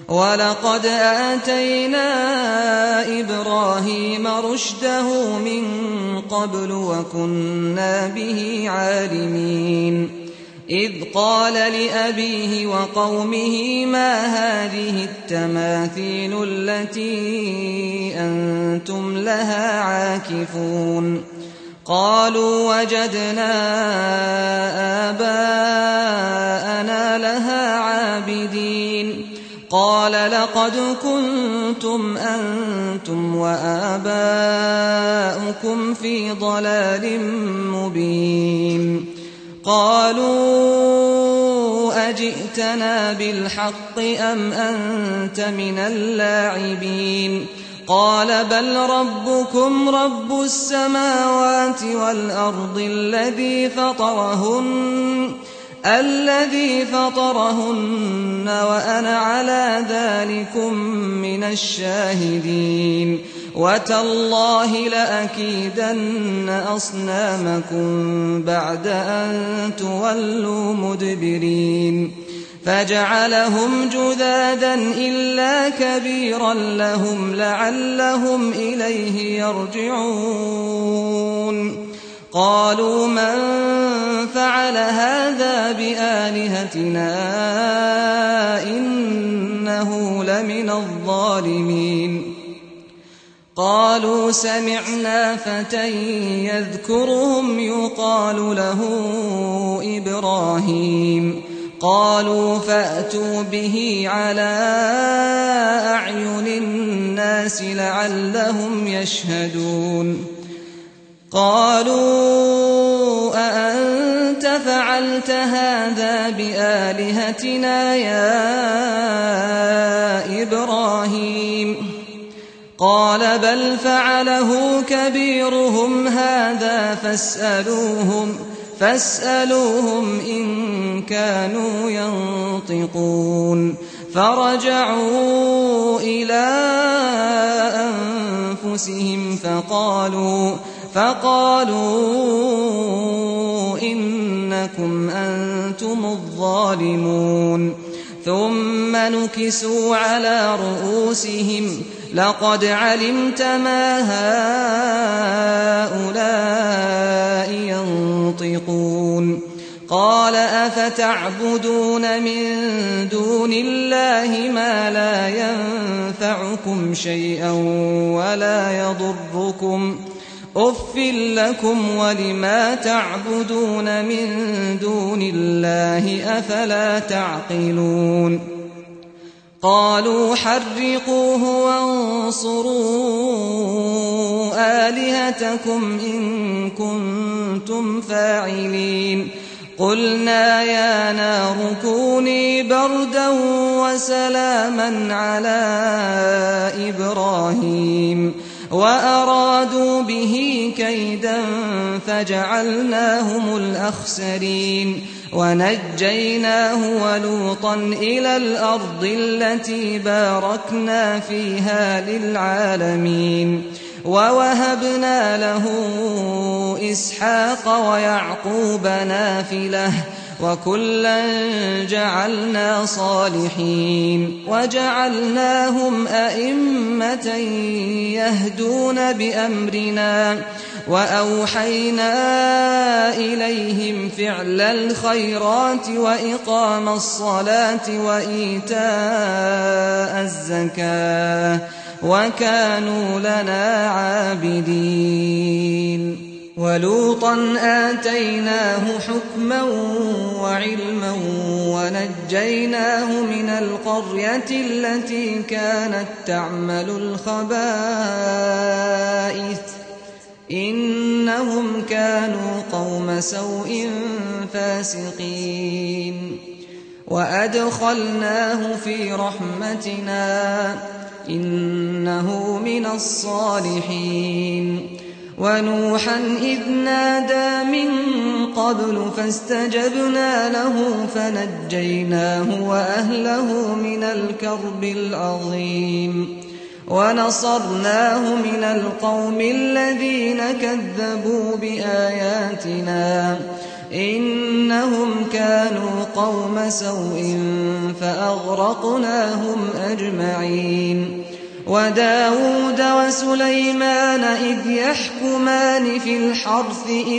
وَلَقَدْ آتَيْنَا إِبْرَاهِيمَ رُشْدَهُ مِن قَبْلُ وَكُنَّا بِهِ عَالِمِينَ إِذْ قَالَ لِأَبِيهِ وَقَوْمِهِ مَا هَٰذِهِ التَّمَاثِيلُ الَّتِي أَنتُمْ لَهَا عَاكِفُونَ قَالُوا وَجَدْنَا آبَاءَنَا لَهَا عَابِدِينَ قَالَ لَقَدْ كُنتُمْ أَنتُمْ وَآبَاؤُكُمْ فِي ضَلَالٍ مُّبِينٍ قَالُوا أَجِئْتَنَا بِالْحَقِّ أَمْ أَنتَ مِنَ اللاعبين قَالَ بَلْ رَبُّكُمْ رَبُّ السَّمَاوَاتِ وَالْأَرْضِ الَّذِي فَطَرَهُنَّ وَأَنَا عَلَىٰ ذَٰلِكُم مِّنَ الشَّاهِدِينَ وَتَاللَّهِ لَأَكِيدَنَّ أَصْنَامَكُم بَعْدَ أَن تُوَلُّوا مُدْبِرِينَ فَجَعَلَهُمْ جُذَاذًا إِلَّا كَبِيرًا لَّهُمْ لَعَلَّهُمْ إِلَيْهِ يَرْجِعُونَ قَالُوا مَن فَعَلَ هَٰذَا بِآلِهَتِنَا إِنَّهُ لَمِنَ الظَّالِمِينَ قَالُوا سَمِعْنَا فَتًى يَذْكُرُهُمْ يُقَالُ لَهُ إِبْرَاهِيمُ قَالُوا فَأْتُوا بِهِ عَلَىٰ أَعْيُنِ النَّاسِ لَعَلَّهُمْ يَشْهَدُونَ قَالُوا أَأَنتَ فَعَلْتَ هَٰذَا بِآلِهَتِنَا يَا إِبْرَاهِيمُ قَالَ بَلْ فَعَلَهُ كَبِيرُهُمْ هَٰذَا فَاسْأَلُوهُمْ إِن كَانُوا يَنطِقُونَ فَرَجَعُوا إِلَىٰ أَنفُسِهِمْ فَقَالُوا إِنَّكُمْ أَنتُمُ الظَّالِمُونَ ثُمَّ نُكِسُوا عَلَىٰ رُءُوسِهِمْ لَقَدْ عَلِمْتَ مَا هَٰؤُلَاءِ يَنطِقُونَ قَالَ أَفَتَعْبُدُونَ مِن دُونِ اللَّهِ مَا لَا يَنفَعُكُمْ شَيْئًا وَلَا يَضُرُّكُمْ أُفٍّ لَّكُمْ وَلِمَا تَعْبُدُونَ مِن دُونِ اللَّهِ أَفَلَا تَعْقِلُونَ قَالُوا حَرِّقُوهُ وَانصُرُوا آلِهَتَكُمْ إِن كُنتُمْ فَاعِلِينَ قُلْنَا يَا نَارُ كُونِي بَرْدًا وَسَلَامًا عَلَىٰ إِبْرَاهِيمَ وَأَرَادُوا بِهِ كَيْدًا فَجَعَلْنَاهُمُ الْأَخْسَرِينَ وَنَجَّيْنَاهُ وَلُوطًا إِلَى الْأَرْضِ الَّتِي بَارَكْنَا فِيهَا لِلْعَالَمِينَ وَوَهَبْنَا لَهُ إِسْحَاقَ وَيَعْقُوبَ نَافِلَةً وَكُلًّا جَعَلْنَا صَالِحِينَ وَجَعَلْنَاهُمْ أَئِمَّةً يَهْدُونَ بِأَمْرِنَا وَأَوْحَيْنَا إِلَيْهِمْ فِعْلَ الْخَيْرَاتِ وَإِقَامَ الصَّلَاةِ وَإِيتَاءَ الزَّكَاةِ وَكَانُوا لَنَا عَابِدِينَ وَلُوطًا آتَيْنَاهُ حُكْمًا وَعِلْمًا وَنَجَّيْنَاهُ مِنَ الْقَرْيَةِ الَّتِي كَانَتْ تَعْمَلُ الْخَبَائِثَ إِنَّهُمْ كَانُوا قَوْمَ سَوْءٍ فَاسِقِينَ وَأَدْخَلْنَاهُ فِي رَحْمَتِنَا إِنَّهُ مِنَ الصَّالِحِينَ وَنُوحًا إِذْ نَادَىٰ مِن قَبْلُ فَاسْتَجَبْنَا لَهُ فَنَجَّيْنَاهُ وَأَهْلَهُ مِنَ الْكَرْبِ الْعَظِيمِ وَنَصَرْنَاهُ مِنَ الْقَوْمِ الَّذِينَ كَذَّبُوا بِآيَاتِنَا إِنَّهُمْ كَانُوا قَوْمَ سَوْءٍ فَأَغْرَقْنَاهُمْ أَجْمَعِينَ وداود وسليمان إذ يحكمان في الحرث إذ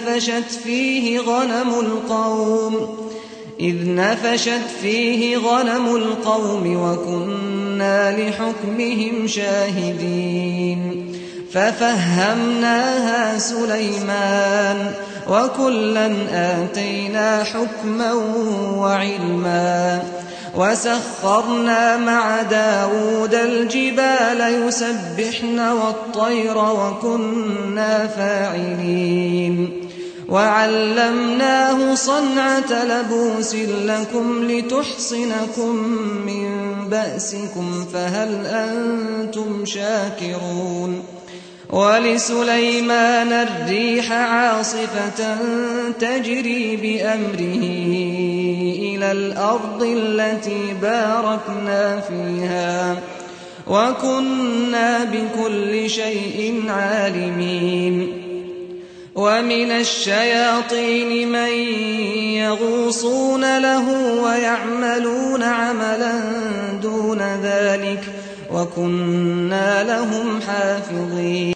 نفشت فيه غنم القوم وكنا لحكمهم شاهدين ففهمناها سليمان وكلا آتينا حكما وعلما وسخرنا مع داود الجبال يسبحن والطير وكنا فاعلين وعلمناه صنعة لبوس لكم لتحصنكم من بأسكم فهل أنتم شاكرون ولسليمان الريح عاصفة تجري بأمره إلى الأرض التي باركنا فيها وكنا بكل شيء عالمين ومن الشياطين من يغوصون له ويعملون عملا دون ذلك وكنا لهم حافظين